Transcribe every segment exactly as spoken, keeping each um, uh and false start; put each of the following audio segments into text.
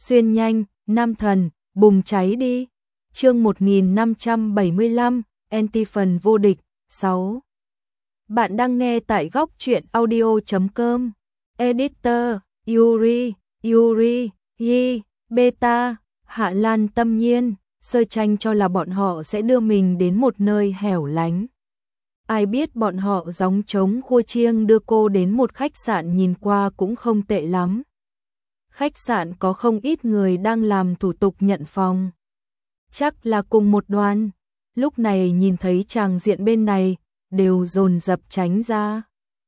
xuyên nhanh, nam thần, bùng cháy đi. Chương một nghìn năm trăm bảy mươi lăm, anti phần vô địch, sáu. Bạn đang nghe tại góc truyện audio chấm com. Editor, Yuri, Yuri, Yi, Beta, Hạ Lan Tâm Nhiên, Sơ Tranh cho là bọn họ sẽ đưa mình đến một nơi hẻo lánh. Ai biết bọn họ gióng trống khua chiêng đưa cô đến một khách sạn nhìn qua cũng không tệ lắm. Khách sạn có không ít người đang làm thủ tục nhận phòng. Chắc là cùng một đoàn. Lúc này nhìn thấy chàng diện bên này, đều dồn dập tránh ra.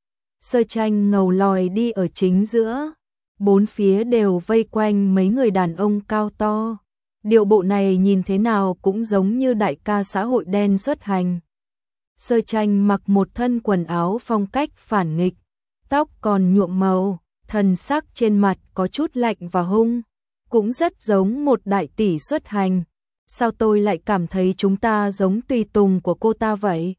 Sơ Tranh ngầu lòi đi ở chính giữa. Bốn phía đều vây quanh mấy người đàn ông cao to. Điệu bộ này nhìn thế nào cũng giống như đại ca xã hội đen xuất hành. Sơ Tranh mặc một thân quần áo phong cách phản nghịch, tóc còn nhuộm màu, thần sắc trên mặt có chút lạnh và hung, cũng rất giống một đại tỷ xuất hành. Sao tôi lại cảm thấy chúng ta giống tùy tùng của cô ta vậy?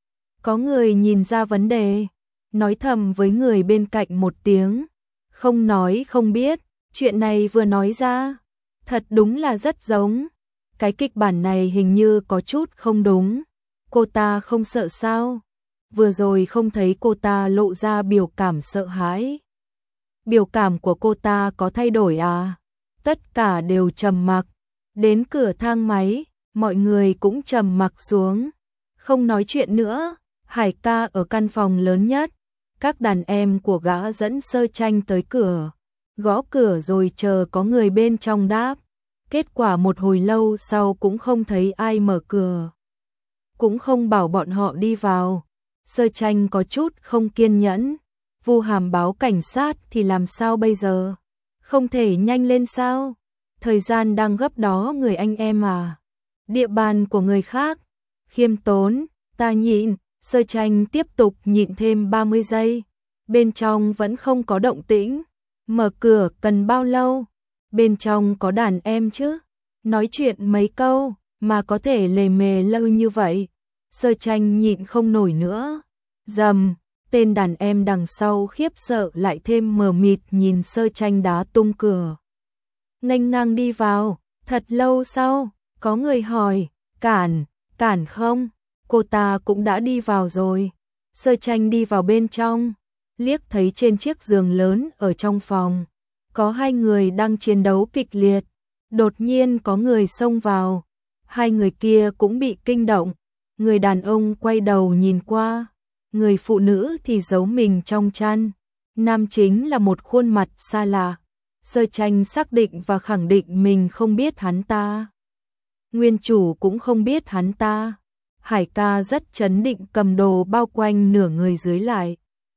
Có người nhìn ra vấn đề, nói thầm với người bên cạnh một tiếng, không nói không biết, chuyện này vừa nói ra, thật đúng là rất giống. Cái kịch bản này hình như có chút không đúng. Cô ta không sợ sao? Vừa rồi không thấy cô ta lộ ra biểu cảm sợ hãi. Biểu cảm của cô ta có thay đổi à? Tất cả đều trầm mặc. Đến cửa thang máy, mọi người cũng trầm mặc xuống. Không nói chuyện nữa, Hải ca ở căn phòng lớn nhất. Các đàn em của gã dẫn Sơ Tranh tới cửa. Gõ cửa rồi chờ có người bên trong đáp. Kết quả một hồi lâu sau cũng không thấy ai mở cửa. Cũng không bảo bọn họ đi vào. Sơ Tranh có chút không kiên nhẫn. Vu Hàm báo cảnh sát thì làm sao bây giờ? Không thể nhanh lên sao? Thời gian đang gấp đó người anh em à. Địa bàn của người khác. Khiêm tốn, ta nhịn. Sơ Tranh tiếp tục nhịn thêm ba mươi giây. Bên trong vẫn không có động tĩnh. Mở cửa cần bao lâu? Bên trong có đàn em chứ? Nói chuyện mấy câu mà có thể lề mề lâu như vậy. Sơ Tranh nhịn không nổi nữa. Dầm, tên đàn em đằng sau khiếp sợ lại thêm mờ mịt nhìn Sơ Tranh đá tung cửa. Nghênh ngang đi vào, thật lâu sau, có người hỏi, cản, cản không? Cô ta cũng đã đi vào rồi. Sơ Tranh đi vào bên trong, liếc thấy trên chiếc giường lớn ở trong phòng. Có hai người đang chiến đấu kịch liệt. Đột nhiên có người xông vào. Hai người kia cũng bị kinh động. Người đàn ông quay đầu nhìn qua. Người phụ nữ thì giấu mình trong chăn. Nam chính là một khuôn mặt xa lạ. Sơ Tranh xác định và khẳng định mình không biết hắn ta. Nguyên chủ cũng không biết hắn ta. Hải ca rất trấn định cầm đồ bao quanh nửa người dưới lại.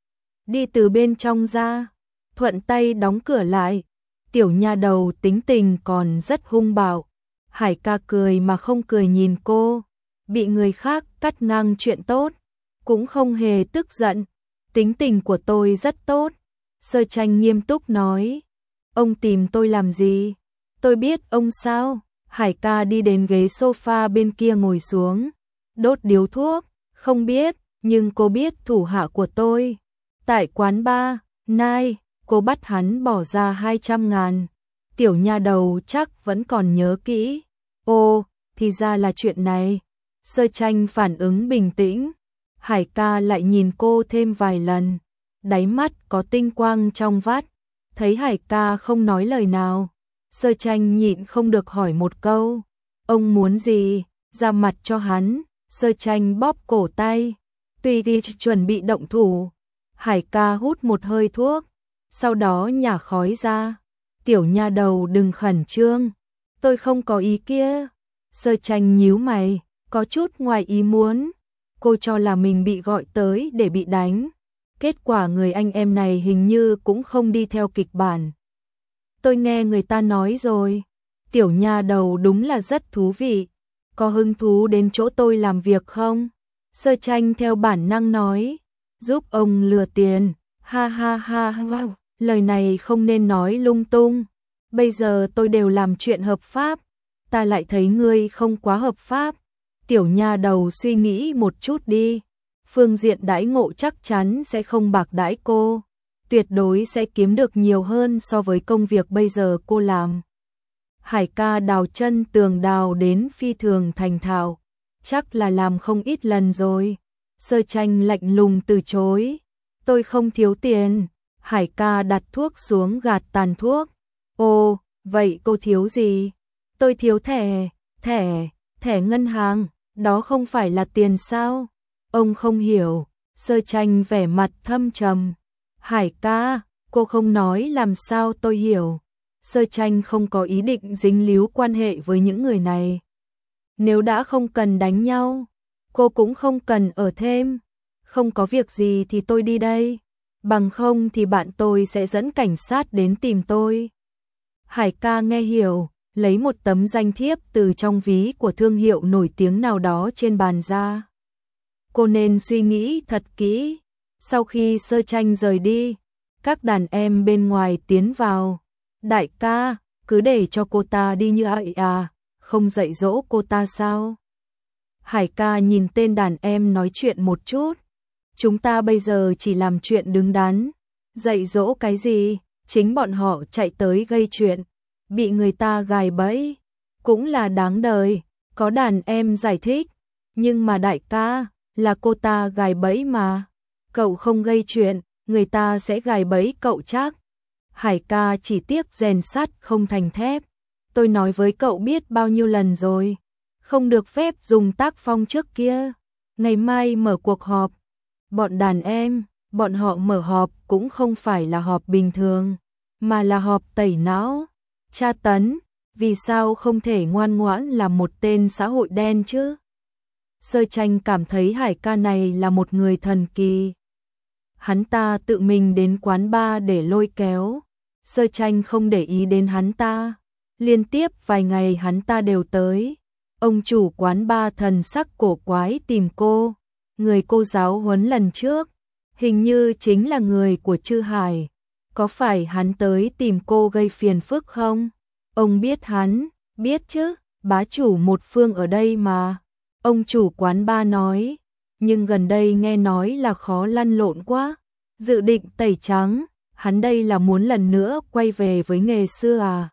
Đi từ bên trong ra. Thuận tay đóng cửa lại. Tiểu nha đầu tính tình còn rất hung bạo. Hải ca cười mà không cười nhìn cô. Bị người khác cắt ngang chuyện tốt. Cũng không hề tức giận. Tính tình của tôi rất tốt. Sơ Tranh nghiêm túc nói. Ông tìm tôi làm gì? Tôi biết ông sao? Hải ca đi đến ghế sofa bên kia ngồi xuống. Đốt điếu thuốc. Không biết, nhưng cô biết thủ hạ của tôi. Tại quán bar, Nai, cô bắt hắn bỏ ra hai trăm ngàn. Tiểu nha đầu chắc vẫn còn nhớ kỹ. Ô, thì ra là chuyện này. Sơ Tranh phản ứng bình tĩnh. Hải ca lại nhìn cô thêm vài lần. Đáy mắt có tinh quang trong vắt. Thấy Hải ca không nói lời nào. Sơ Tranh nhịn không được hỏi một câu. Ông muốn gì? Ra mặt cho hắn. Sơ Tranh bóp cổ tay. Tùy thì chuẩn bị động thủ. Hải ca hút một hơi thuốc. Sau đó nhả khói ra. Tiểu nha đầu đừng khẩn trương. Tôi không có ý kia. Sơ Tranh nhíu mày. Có chút ngoài ý muốn. Cô cho là mình bị gọi tới để bị đánh. Kết quả người anh em này hình như cũng không đi theo kịch bản. Tôi nghe người ta nói rồi. Tiểu nha đầu đúng là rất thú vị. Có hứng thú đến chỗ tôi làm việc không? Sơ Tranh theo bản năng nói. Giúp ông lừa tiền. Ha ha ha ha. Lời này không nên nói lung tung. Bây giờ tôi đều làm chuyện hợp pháp. Ta lại thấy ngươi không quá hợp pháp. Tiểu nha đầu suy nghĩ một chút đi. Phương diện đãi ngộ chắc chắn sẽ không bạc đãi cô. Tuyệt đối sẽ kiếm được nhiều hơn so với công việc bây giờ cô làm. Hải ca đào chân tường đào đến phi thường thành thạo, chắc là làm không ít lần rồi. Sơ Tranh lạnh lùng từ chối. Tôi không thiếu tiền. Hải ca đặt thuốc xuống gạt tàn thuốc. Ồ, vậy cô thiếu gì? Tôi thiếu thẻ, thẻ, thẻ ngân hàng, đó không phải là tiền sao? Ông không hiểu. Sơ Tranh vẻ mặt thâm trầm. Hải ca, cô không nói làm sao tôi hiểu. Sơ Tranh không có ý định dính líu quan hệ với những người này. Nếu đã không cần đánh nhau, cô cũng không cần ở thêm. Không có việc gì thì tôi đi đây. Bằng không thì bạn tôi sẽ dẫn cảnh sát đến tìm tôi. Hải ca nghe hiểu, lấy một tấm danh thiếp từ trong ví của thương hiệu nổi tiếng nào đó trên bàn ra. Cô nên suy nghĩ thật kỹ. Sau khi Sơ Tranh rời đi, các đàn em bên ngoài tiến vào. Đại ca, cứ để cho cô ta đi như vậy à, không dạy dỗ cô ta sao? Hải ca nhìn tên đàn em nói chuyện một chút. Chúng ta bây giờ chỉ làm chuyện đứng đắn. Dạy dỗ cái gì? Chính bọn họ chạy tới gây chuyện, bị người ta gài bẫy. Cũng là đáng đời. Có đàn em giải thích. Nhưng mà đại ca, là cô ta gài bẫy mà. Cậu không gây chuyện, người ta sẽ gài bẫy cậu chắc. Hải ca chỉ tiếc rèn sắt không thành thép. Tôi nói với cậu biết bao nhiêu lần rồi. Không được phép dùng tác phong trước kia. Ngày mai mở cuộc họp. Bọn đàn em, bọn họ mở họp cũng không phải là họp bình thường, mà là họp tẩy não, tra tấn. Vì sao không thể ngoan ngoãn làm một tên xã hội đen chứ? Sơ Tranh cảm thấy Hải ca này là một người thần kỳ. Hắn ta tự mình đến quán bar để lôi kéo. Sơ Tranh không để ý đến hắn ta. Liên tiếp vài ngày hắn ta đều tới. Ông chủ quán bar thần sắc cổ quái tìm cô. Người cô giáo huấn lần trước, hình như chính là người của Trư Hải. Có phải hắn tới tìm cô gây phiền phức không? Ông biết hắn, biết chứ, bá chủ một phương ở đây mà. Ông chủ quán bar nói, nhưng gần đây nghe nói là khó lăn lộn quá. Dự định tẩy trắng, hắn đây là muốn lần nữa quay về với nghề xưa à?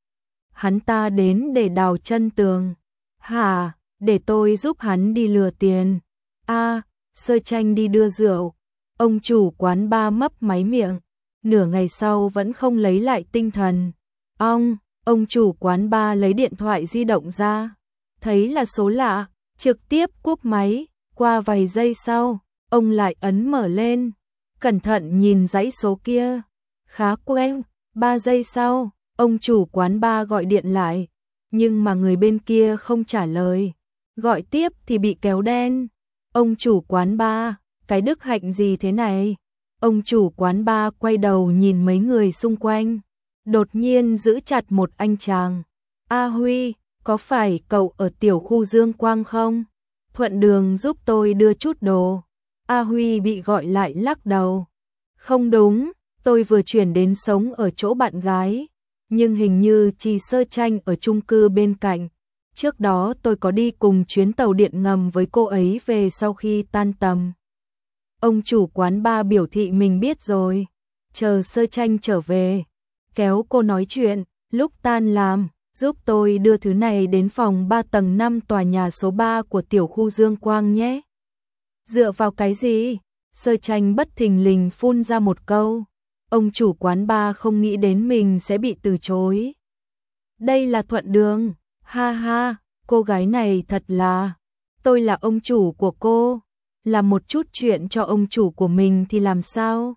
Hắn ta đến để đào chân tường. Hả, để tôi giúp hắn đi lừa tiền. A, à, Sơ Tranh đi đưa rượu. Ông chủ quán bar mấp máy miệng, nửa ngày sau vẫn không lấy lại tinh thần. Ông, ông chủ quán bar lấy điện thoại di động ra, thấy là số lạ, trực tiếp cúp máy. Qua vài giây sau, ông lại ấn mở lên, cẩn thận nhìn dãy số kia, khá quen. Ba giây sau, ông chủ quán bar gọi điện lại, nhưng mà người bên kia không trả lời. Gọi tiếp thì bị kéo đen. Ông chủ quán bar, cái đức hạnh gì thế này? Ông chủ quán bar quay đầu nhìn mấy người xung quanh, đột nhiên giữ chặt một anh chàng. A Huy, có phải cậu ở tiểu khu Dương Quang không? Thuận đường giúp tôi đưa chút đồ. A Huy bị gọi lại lắc đầu. Không đúng, tôi vừa chuyển đến sống ở chỗ bạn gái, nhưng hình như chỉ Sơ Tranh ở chung cư bên cạnh. Trước đó tôi có đi cùng chuyến tàu điện ngầm với cô ấy về sau khi tan tầm. Ông chủ quán bar biểu thị mình biết rồi, chờ Sơ Tranh trở về, kéo cô nói chuyện, lúc tan làm, giúp tôi đưa thứ này đến phòng ba tầng năm tòa nhà số ba của tiểu khu Dương Quang nhé. Dựa vào cái gì? Sơ Tranh bất thình lình phun ra một câu. Ông chủ quán bar không nghĩ đến mình sẽ bị từ chối. Đây là Thuận Đường. Ha ha, cô gái này thật là. Tôi là ông chủ của cô. Làm một chút chuyện cho ông chủ của mình thì làm sao?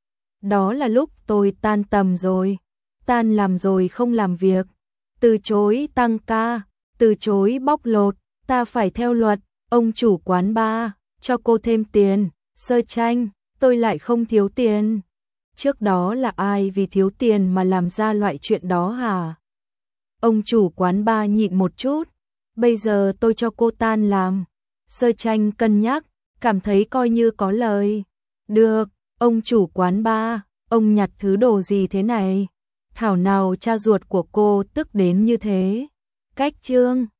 Đó là lúc tôi tan tầm rồi. Tan làm rồi không làm việc. Từ chối tăng ca. Từ chối bóc lột. Ta phải theo luật. Ông chủ quán bar, cho cô thêm tiền. Sơ Tranh, tôi lại không thiếu tiền. Trước đó là ai vì thiếu tiền mà làm ra loại chuyện đó hả? Ông chủ quán bar nhịn một chút. Bây giờ tôi cho cô tan làm. Sơ Tranh cân nhắc, cảm thấy coi như có lời. Được, ông chủ quán bar, ông nhặt thứ đồ gì thế này? Thảo nào cha ruột của cô tức đến như thế. Cách chương